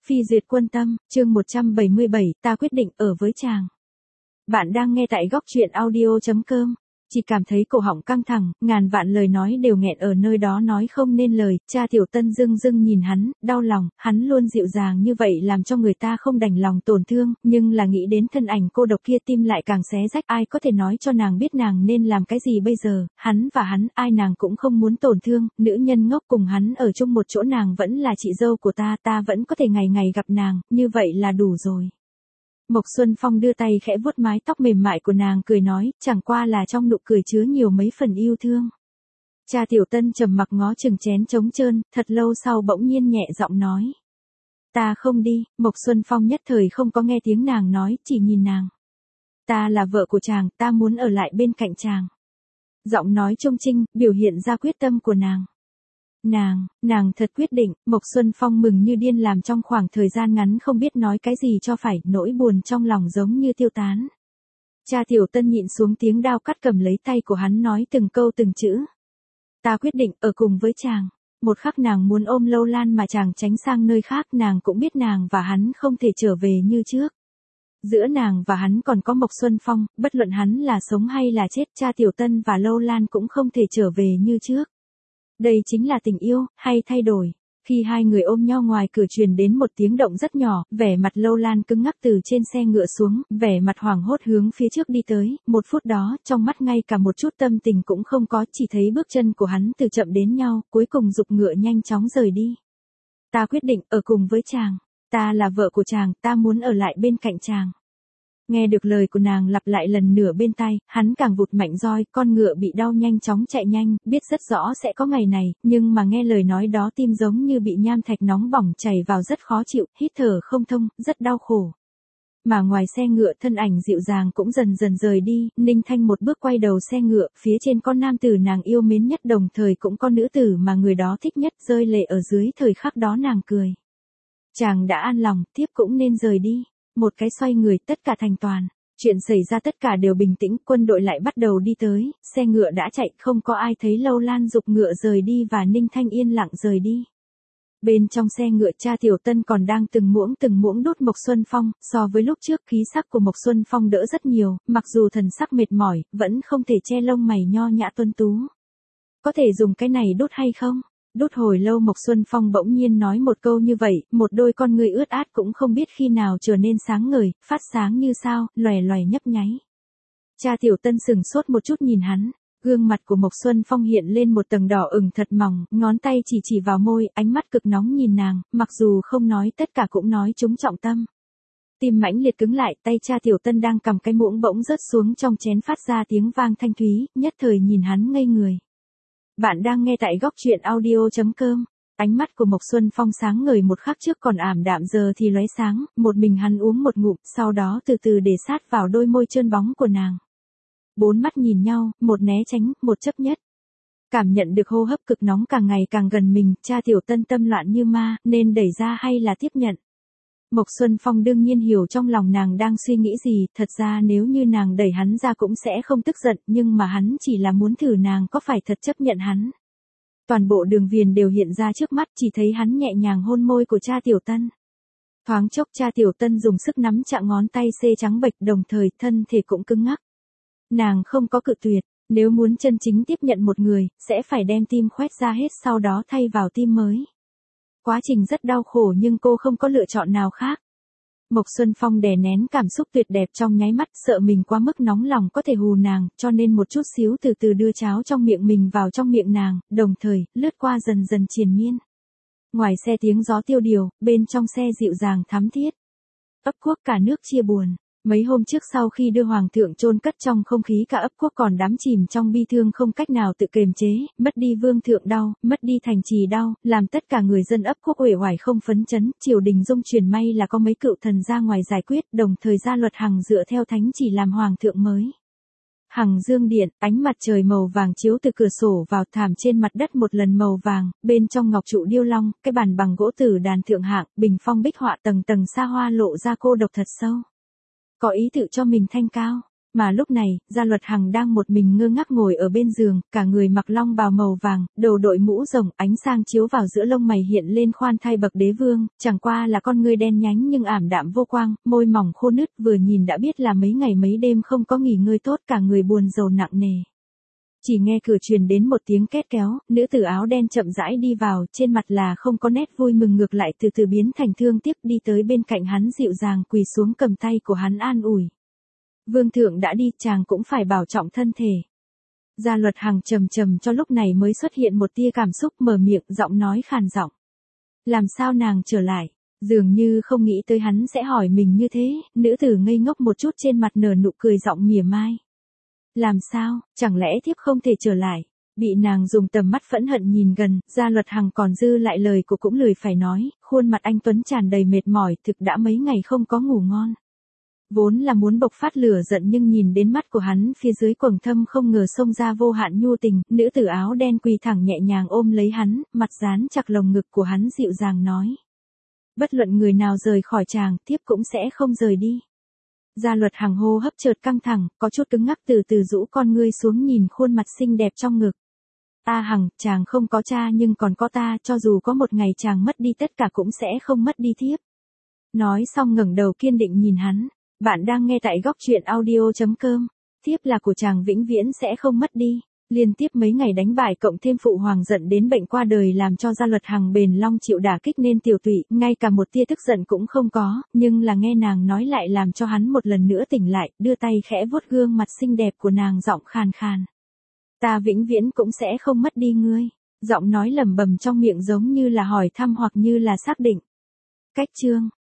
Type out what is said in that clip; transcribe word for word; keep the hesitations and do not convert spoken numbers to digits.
Phi duyệt quân tâm, chương một trăm bảy mươi bảy, ta quyết định ở với chàng. Bạn đang nghe tại góc truyện audio chấm com. Chỉ cảm thấy cổ họng căng thẳng, ngàn vạn lời nói đều nghẹn ở nơi đó nói không nên lời. Cha Tiểu Tân dưng dưng nhìn hắn, đau lòng, hắn luôn dịu dàng như vậy làm cho người ta không đành lòng tổn thương, nhưng là nghĩ đến thân ảnh cô độc kia tim lại càng xé rách. Ai có thể nói cho nàng biết nàng nên làm cái gì bây giờ, hắn và hắn, ai nàng cũng không muốn tổn thương, nữ nhân ngốc cùng hắn ở chung một chỗ, nàng vẫn là chị dâu của ta, ta vẫn có thể ngày ngày gặp nàng, như vậy là đủ rồi. Mộc Xuân Phong đưa tay khẽ vuốt mái tóc mềm mại của nàng, cười nói, chẳng qua là trong nụ cười chứa nhiều mấy phần yêu thương. Cha Tiểu Tân trầm mặc ngó chừng chén trống trơn, thật lâu sau bỗng nhiên nhẹ giọng nói. Ta không đi. Mộc Xuân Phong nhất thời không có nghe tiếng nàng nói, chỉ nhìn nàng. Ta là vợ của chàng, ta muốn ở lại bên cạnh chàng. Giọng nói trung trinh, biểu hiện ra quyết tâm của nàng. Nàng, nàng thật quyết định. Mộc Xuân Phong mừng như điên, làm trong khoảng thời gian ngắn không biết nói cái gì cho phải, nỗi buồn trong lòng giống như tiêu tán. Cha Tiểu Tân nhịn xuống tiếng đau cắt, cầm lấy tay của hắn nói từng câu từng chữ. Ta quyết định ở cùng với chàng. Một khắc nàng muốn ôm Lâu Lan mà chàng tránh sang nơi khác, nàng cũng biết nàng và hắn không thể trở về như trước. Giữa nàng và hắn còn có Mộc Xuân Phong, bất luận hắn là sống hay là chết, cha Tiểu Tân và Lâu Lan cũng không thể trở về như trước. Đây chính là tình yêu, hay thay đổi. Khi hai người ôm nhau, ngoài cửa truyền đến một tiếng động rất nhỏ, vẻ mặt Lâu Lan cứng ngắc từ trên xe ngựa xuống, vẻ mặt hoảng hốt hướng phía trước đi tới, một phút đó, trong mắt ngay cả một chút tâm tình cũng không có, chỉ thấy bước chân của hắn từ chậm đến nhau, cuối cùng giục ngựa nhanh chóng rời đi. Ta quyết định ở cùng với chàng, ta là vợ của chàng, ta muốn ở lại bên cạnh chàng. Nghe được lời của nàng lặp lại lần nữa bên tai, hắn càng vụt mạnh roi, con ngựa bị đau nhanh chóng chạy nhanh, biết rất rõ sẽ có ngày này, nhưng mà nghe lời nói đó tim giống như bị nham thạch nóng bỏng chảy vào, rất khó chịu, hít thở không thông, rất đau khổ. Mà ngoài xe ngựa, thân ảnh dịu dàng cũng dần dần rời đi, Ninh Thanh một bước quay đầu xe ngựa, phía trên con nam tử nàng yêu mến nhất, đồng thời cũng con nữ tử mà người đó thích nhất, rơi lệ ở dưới thời khắc đó, nàng cười. Chàng đã an lòng, tiếp cũng nên rời đi. Một cái xoay người, tất cả thành toàn. Chuyện xảy ra tất cả đều bình tĩnh, quân đội lại bắt đầu đi tới, xe ngựa đã chạy, không có ai thấy Lâu Lan giục ngựa rời đi và Ninh Thanh yên lặng rời đi. Bên trong xe ngựa, cha Tiểu Tân còn đang từng muỗng từng muỗng đốt Mộc Xuân Phong, so với lúc trước khí sắc của Mộc Xuân Phong đỡ rất nhiều, mặc dù thần sắc mệt mỏi, vẫn không thể che lông mày nho nhã tuấn tú. Có thể dùng cái này đốt hay không? Đốt hồi lâu Mộc Xuân Phong bỗng nhiên nói một câu như vậy, một đôi con ngươi ướt át cũng không biết khi nào trở nên sáng ngời, phát sáng như sao, lòe lòe nhấp nháy. Cha Tiểu Tân sừng sốt một chút nhìn hắn, gương mặt của Mộc Xuân Phong hiện lên một tầng đỏ ửng thật mỏng, ngón tay chỉ chỉ vào môi, ánh mắt cực nóng nhìn nàng, mặc dù không nói tất cả cũng nói trúng trọng tâm. Tim mãnh liệt cứng lại, tay cha Tiểu Tân đang cầm cái muỗng bỗng rớt xuống trong chén, phát ra tiếng vang thanh thúy, nhất thời nhìn hắn ngây người. Bạn đang nghe tại góc truyện audio chấm com. Ánh mắt của Mộc Xuân Phong sáng ngời, một khắc trước còn ảm đạm giờ thì lóe sáng, một mình hắn uống một ngụm, sau đó từ từ để sát vào đôi môi trơn bóng của nàng. Bốn mắt nhìn nhau, một né tránh, một chấp nhất. Cảm nhận được hô hấp cực nóng càng ngày càng gần mình, cha Tiểu Tân tâm loạn như ma, nên đẩy ra hay là tiếp nhận. Mộc Xuân Phong đương nhiên hiểu trong lòng nàng đang suy nghĩ gì, thật ra nếu như nàng đẩy hắn ra cũng sẽ không tức giận, nhưng mà hắn chỉ là muốn thử nàng có phải thật chấp nhận hắn. Toàn bộ đường viền đều hiện ra trước mắt, chỉ thấy hắn nhẹ nhàng hôn môi của cha Tiểu Tân. Thoáng chốc cha Tiểu Tân dùng sức nắm chặt ngón tay xê trắng bệch, đồng thời thân thể cũng cứng ngắc. Nàng không có cự tuyệt, nếu muốn chân chính tiếp nhận một người, sẽ phải đem tim khoét ra hết, sau đó thay vào tim mới. Quá trình rất đau khổ nhưng cô không có lựa chọn nào khác. Mộc Xuân Phong đè nén cảm xúc tuyệt đẹp trong nháy mắt, sợ mình quá mức nóng lòng có thể hù nàng, cho nên một chút xíu từ từ đưa cháo trong miệng mình vào trong miệng nàng, đồng thời, lướt qua dần dần triền miên. Ngoài xe tiếng gió tiêu điều, bên trong xe dịu dàng thắm thiết. Ấp quốc cả nước chia buồn. Mấy hôm trước sau khi đưa hoàng thượng chôn cất, trong không khí cả ấp quốc còn đắm chìm trong bi thương không cách nào tự kiềm chế, mất đi vương thượng đau, mất đi thành trì đau, làm tất cả người dân ấp quốc uể oải không phấn chấn, triều đình dung chuyển, may là có mấy cựu thần ra ngoài giải quyết, đồng thời ra luật Hằng dựa theo thánh chỉ làm hoàng thượng mới. Hằng Dương điện, ánh mặt trời màu vàng chiếu từ cửa sổ vào, thảm trên mặt đất một lần màu vàng, bên trong ngọc trụ điêu long, cái bàn bằng gỗ tử đàn thượng hạng, bình phong bích họa tầng tầng xa hoa lộ ra cô độc thật sâu. Có ý tự cho mình thanh cao. Mà lúc này, Gia Luật Hằng đang một mình ngơ ngác ngồi ở bên giường, cả người mặc long bào màu vàng, đầu đội mũ rồng, ánh sang chiếu vào giữa lông mày hiện lên khoan thai bậc đế vương, chẳng qua là con ngươi đen nhánh nhưng ảm đạm vô quang, môi mỏng khô nứt, vừa nhìn đã biết là mấy ngày mấy đêm không có nghỉ ngơi tốt, cả người buồn rầu nặng nề. Chỉ nghe cửa truyền đến một tiếng két kéo, nữ tử áo đen chậm rãi đi vào, trên mặt là không có nét vui mừng, ngược lại từ từ biến thành thương tiếc, đi tới bên cạnh hắn dịu dàng quỳ xuống cầm tay của hắn an ủi. Vương thượng đã đi, chàng cũng phải bảo trọng thân thể. Gia Luật Hằng trầm trầm cho lúc này mới xuất hiện một tia cảm xúc, mở miệng, giọng nói khàn giọng. Làm sao nàng trở lại? Dường như không nghĩ tới hắn sẽ hỏi mình như thế, nữ tử ngây ngốc một chút, trên mặt nở nụ cười giọng mỉa mai. Làm sao, chẳng lẽ thiếp không thể trở lại? Bị nàng dùng tầm mắt phẫn hận nhìn gần, Gia Luật Hằng còn dư lại lời của cũng lười phải nói, khuôn mặt anh tuấn tràn đầy mệt mỏi, thực đã mấy ngày không có ngủ ngon. Vốn là muốn bộc phát lửa giận nhưng nhìn đến mắt của hắn phía dưới quầng thâm không ngờ xông ra vô hạn nhu tình, nữ tử áo đen quỳ thẳng nhẹ nhàng ôm lấy hắn, mặt dán chặt lồng ngực của hắn dịu dàng nói. Bất luận người nào rời khỏi chàng, thiếp cũng sẽ không rời đi. Gia Luật Hằng hô hấp chợt căng thẳng, có chút cứng ngắc, từ từ rũ con ngươi xuống nhìn khuôn mặt xinh đẹp trong ngực. A Hằng, chàng không có cha nhưng còn có ta, cho dù có một ngày chàng mất đi tất cả cũng sẽ không mất đi thiếp. Nói xong ngẩng đầu kiên định nhìn hắn. Bạn đang nghe tại góc truyện audio chấm com. Thiếp là của chàng vĩnh viễn sẽ không mất đi. Liên tiếp mấy ngày đánh bại cộng thêm phụ hoàng giận đến bệnh qua đời làm cho Gia Luật Hằng bền long chịu đả kích nên tiểu tụy, ngay cả một tia tức giận cũng không có, nhưng là nghe nàng nói lại làm cho hắn một lần nữa tỉnh lại, đưa tay khẽ vuốt gương mặt xinh đẹp của nàng, giọng khàn khàn. Ta vĩnh viễn cũng sẽ không mất đi ngươi. Giọng nói lẩm bẩm trong miệng giống như là hỏi thăm hoặc như là xác định. Cách chương